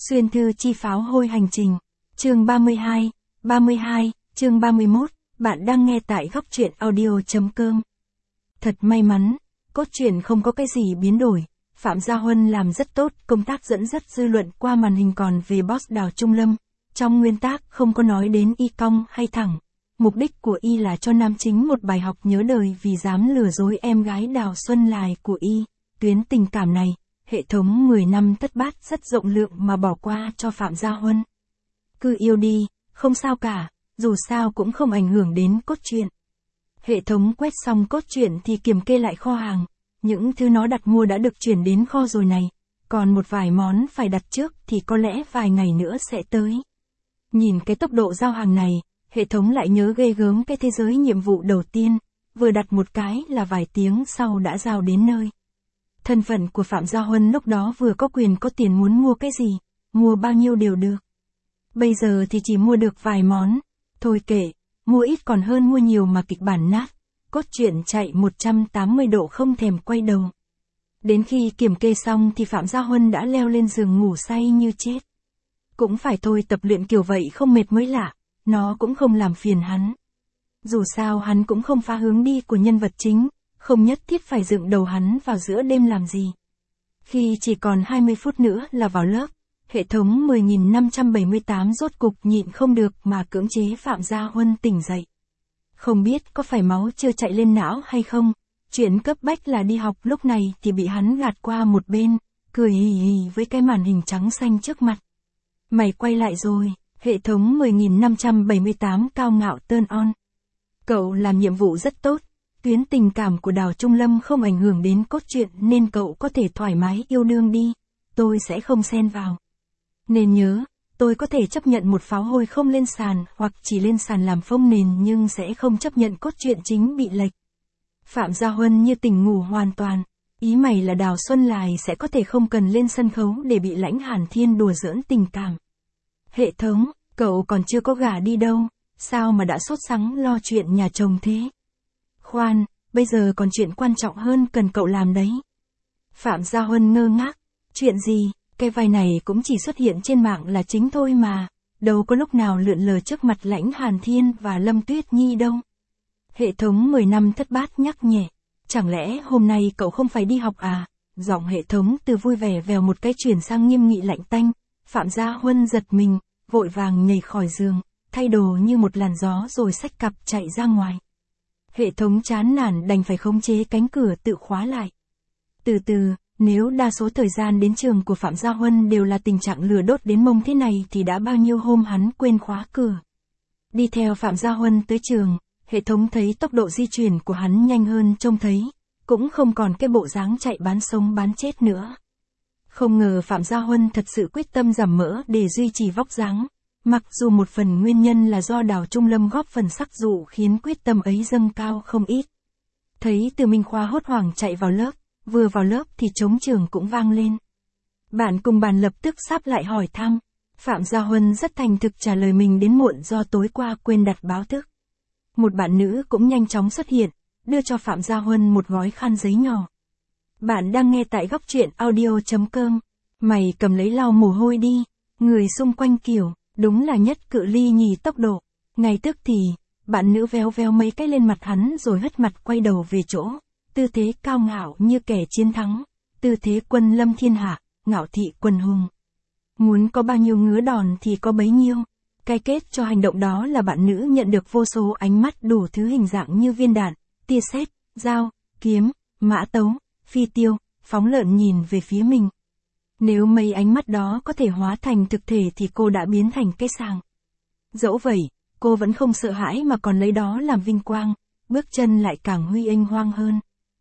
Xuyên thư chi pháo hôi hành trình. Chương 32, chương 31, bạn đang nghe tại góc truyện audio.com. Thật may mắn, cốt truyện không có cái gì biến đổi. Phạm Gia Huân làm rất tốt công tác dẫn dắt dư luận qua màn hình, còn về boss Đào Trung Lâm, trong nguyên tác không có nói đến y cong hay thẳng. Mục đích của y là cho nam chính một bài học nhớ đời vì dám lừa dối em gái Đào Xuân Lài của y. Tuyến tình cảm này, hệ thống 10 năm thất bát rất rộng lượng mà bỏ qua cho Phạm Gia Huân. Cứ yêu đi, không sao cả, dù sao cũng không ảnh hưởng đến cốt truyện. Hệ thống quét xong cốt truyện thì kiểm kê lại kho hàng. Những thứ nó đặt mua đã được chuyển đến kho rồi này, còn một vài món phải đặt trước thì có lẽ vài ngày nữa sẽ tới. Nhìn cái tốc độ giao hàng này, hệ thống lại nhớ ghê gớm cái thế giới nhiệm vụ đầu tiên, vừa đặt một cái là vài tiếng sau đã giao đến nơi. Thân phận của Phạm Gia Huân lúc đó vừa có quyền có tiền, muốn mua cái gì, mua bao nhiêu đều được. Bây giờ thì chỉ mua được vài món, thôi kệ, mua ít còn hơn mua nhiều mà kịch bản nát. Cốt truyện chạy 180 độ không thèm quay đầu. Đến khi kiểm kê xong thì Phạm Gia Huân đã leo lên giường ngủ say như chết. Cũng phải thôi, tập luyện kiểu vậy không mệt mới lạ, nó cũng không làm phiền hắn. Dù sao hắn cũng không phá hướng đi của nhân vật chính, không nhất thiết phải dựng đầu hắn vào giữa đêm làm gì. Khi chỉ còn 20 phút nữa là vào lớp, hệ thống 10.578 rốt cục nhịn không được mà cưỡng chế Phạm Gia Huân tỉnh dậy. Không biết có phải máu chưa chạy lên não hay không, chuyện cấp bách là đi học lúc này thì bị hắn gạt qua một bên, cười hì hì với cái màn hình trắng xanh trước mặt. Mày quay lại rồi, hệ thống 10.578 cao ngạo turn on. Cậu làm nhiệm vụ rất tốt, tuyến tình cảm của Đào Trung Lâm không ảnh hưởng đến cốt truyện nên cậu có thể thoải mái yêu đương đi, tôi sẽ không xen vào. Nên nhớ, tôi có thể chấp nhận một pháo hôi không lên sàn hoặc chỉ lên sàn làm phông nền, nhưng sẽ không chấp nhận cốt truyện chính bị lệch. Phạm Gia Huân như tỉnh ngủ hoàn toàn. Ý mày là Đào Xuân Lài sẽ có thể không cần lên sân khấu để bị Lãnh Hàn Thiên đùa giỡn tình cảm. Hệ thống, cậu còn chưa có gả đi đâu, sao mà đã sốt sắng lo chuyện nhà chồng thế? Khoan, bây giờ còn chuyện quan trọng hơn cần cậu làm đấy. Phạm Gia Huân ngơ ngác. Chuyện gì? Cái vai này cũng chỉ xuất hiện trên mạng là chính thôi mà, đâu có lúc nào lượn lờ trước mặt Lãnh Hàn Thiên và Lâm Tuyết Nhi đâu. Hệ thống 10 năm thất bát nhắc nhẹ, chẳng lẽ hôm nay cậu không phải đi học à? Giọng hệ thống từ vui vẻ vèo một cái chuyển sang nghiêm nghị lạnh tanh. Phạm Gia Huân giật mình, vội vàng nhảy khỏi giường, thay đồ như một làn gió rồi xách cặp chạy ra ngoài. Hệ thống chán nản đành phải khống chế cánh cửa tự khóa lại. Từ từ, nếu đa số thời gian đến trường của Phạm Gia Huân đều là tình trạng lửa đốt đến mông thế này thì đã bao nhiêu hôm hắn quên khóa cửa. Đi theo Phạm Gia Huân tới trường, hệ thống thấy tốc độ di chuyển của hắn nhanh hơn trông thấy, cũng không còn cái bộ dáng chạy bán sống bán chết nữa. Không ngờ Phạm Gia Huân thật sự quyết tâm giảm mỡ để duy trì vóc dáng, mặc dù một phần nguyên nhân là do Đào Trung Lâm góp phần sắc dụ khiến quyết tâm ấy dâng cao không ít. Thấy Từ Minh Khoa hốt hoảng chạy vào lớp. Vừa vào lớp thì trống trường cũng vang lên. Bạn cùng bàn lập tức sáp lại hỏi thăm. Phạm Gia Huân rất thành thực trả lời mình đến muộn do tối qua quên đặt báo thức. Một bạn nữ cũng nhanh chóng xuất hiện, đưa cho Phạm Gia Huân một gói khăn giấy nhỏ. Bạn đang nghe tại góc truyện audio.com. Mày cầm lấy lau mồ hôi đi. Người xung quanh kiểu, đúng là nhất cự ly nhì tốc độ. Ngay tức thì, bạn nữ véo véo mấy cái lên mặt hắn rồi hất mặt quay đầu về chỗ. Tư thế cao ngạo như kẻ chiến thắng, tư thế quân lâm thiên hạ, ngạo thị quần hùng. Muốn có bao nhiêu ngứa đòn thì có bấy nhiêu. Cái kết cho hành động đó là bạn nữ nhận được vô số ánh mắt đủ thứ hình dạng như viên đạn, tia sét, dao, kiếm, mã tấu, phi tiêu, phóng lợn nhìn về phía mình. Nếu mấy ánh mắt đó có thể hóa thành thực thể thì cô đã biến thành cái sàng. Dẫu vậy, cô vẫn không sợ hãi mà còn lấy đó làm vinh quang, bước chân lại càng huy anh hoang hơn.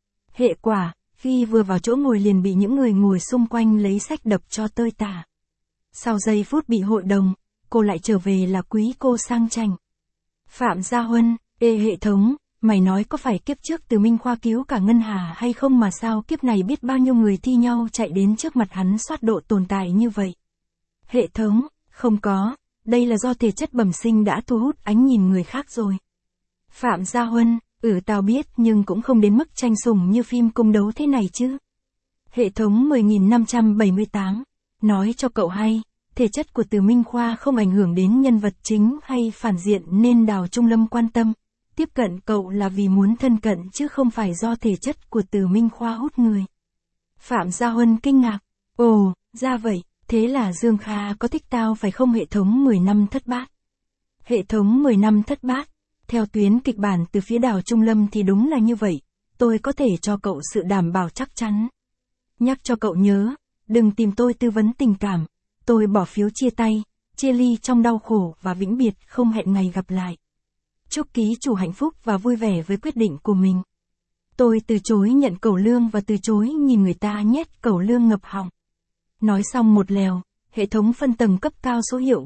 Hệ quả, khi vừa vào chỗ ngồi liền bị những người ngồi xung quanh lấy sách đập cho tơi tả. Sau giây phút bị hội đồng, cô lại trở về là quý cô sang chảnh. Phạm Gia Huân, hệ thống, mày nói có phải kiếp trước Từ Minh Khoa cứu cả Ngân Hà hay không mà sao kiếp này biết bao nhiêu người thi nhau chạy đến trước mặt hắn soát độ tồn tại như vậy? Hệ thống, không có, đây là do thể chất bẩm sinh đã thu hút ánh nhìn người khác rồi. Phạm Gia Huân, tao biết nhưng cũng không đến mức tranh sủng như phim cung đấu thế này chứ. Hệ thống 10.578, nói cho cậu hay, thể chất của Từ Minh Khoa không ảnh hưởng đến nhân vật chính hay phản diện nên Đào Trung Lâm quan tâm. Tiếp cận cậu là vì muốn thân cận chứ không phải do thể chất của Từ Minh Khoa hút người. Phạm Gia Huân kinh ngạc. Ồ, ra vậy, thế là Dương Kha có thích tao phải không? Hệ thống 10 năm thất bát. Hệ thống 10 năm thất bát. Theo tuyến kịch bản từ phía Đào Trung Lâm thì đúng là như vậy. Tôi có thể cho cậu sự đảm bảo chắc chắn. Nhắc cho cậu nhớ, đừng tìm tôi tư vấn tình cảm. Tôi bỏ phiếu chia tay, chia ly trong đau khổ và vĩnh biệt không hẹn ngày gặp lại. Chúc ký chủ hạnh phúc và vui vẻ với quyết định của mình. Tôi từ chối nhận cẩu lương và từ chối nhìn người ta nhét cẩu lương ngập họng. Nói xong một lèo, hệ thống phân tầng cấp cao số hiệu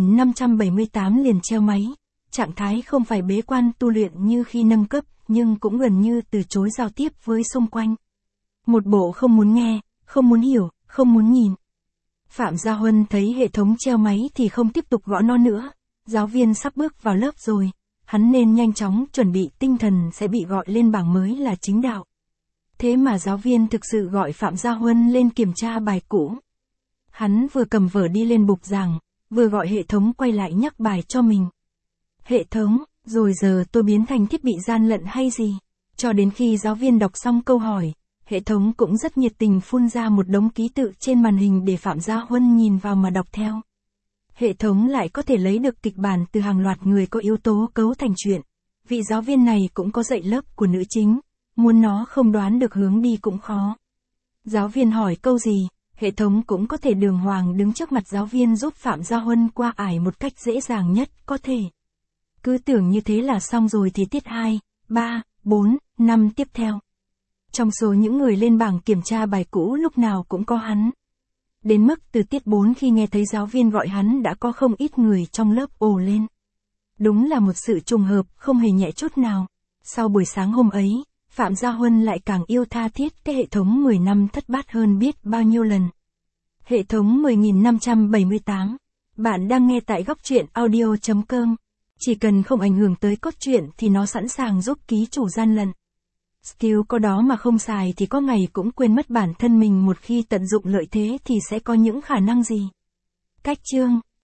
10.578 liền treo máy. Trạng thái không phải bế quan tu luyện như khi nâng cấp, nhưng cũng gần như từ chối giao tiếp với xung quanh. Một bộ không muốn nghe, không muốn hiểu, không muốn nhìn. Phạm Gia Huân thấy hệ thống treo máy thì không tiếp tục gõ nó nữa. Giáo viên sắp bước vào lớp rồi. Hắn nên nhanh chóng chuẩn bị tinh thần sẽ bị gọi lên bảng mới là chính đạo. Thế mà giáo viên thực sự gọi Phạm Gia Huân lên kiểm tra bài cũ. Hắn vừa cầm vở đi lên bục giảng, vừa gọi hệ thống quay lại nhắc bài cho mình. Hệ thống, rồi giờ tôi biến thành thiết bị gian lận hay gì? Cho đến khi giáo viên đọc xong câu hỏi, hệ thống cũng rất nhiệt tình phun ra một đống ký tự trên màn hình để Phạm Gia Huân nhìn vào mà đọc theo. Hệ thống lại có thể lấy được kịch bản từ hàng loạt người có yếu tố cấu thành truyện. Vị giáo viên này cũng có dạy lớp của nữ chính, muốn nó không đoán được hướng đi cũng khó. Giáo viên hỏi câu gì, hệ thống cũng có thể đường hoàng đứng trước mặt giáo viên giúp Phạm Gia Huân qua ải một cách dễ dàng nhất có thể. Cứ tưởng như thế là xong rồi thì tiết 2, 3, 4, 5 tiếp theo. Trong số những người lên bảng kiểm tra bài cũ lúc nào cũng có hắn. Đến mức từ tiết 4 khi nghe thấy giáo viên gọi hắn đã có không ít người trong lớp ồ lên. Đúng là một sự trùng hợp không hề nhẹ chút nào. Sau buổi sáng hôm ấy, Phạm Gia Huân lại càng yêu tha thiết cái hệ thống 10 năm thất bát hơn biết bao nhiêu lần. Hệ thống 10.578. Bạn đang nghe tại góc truyện audio.com. Chỉ cần không ảnh hưởng tới cốt truyện thì nó sẵn sàng giúp ký chủ gian lận. Skill có đó mà không xài thì có ngày cũng quên mất bản thân mình, một khi tận dụng lợi thế thì sẽ có những khả năng gì. Cách chương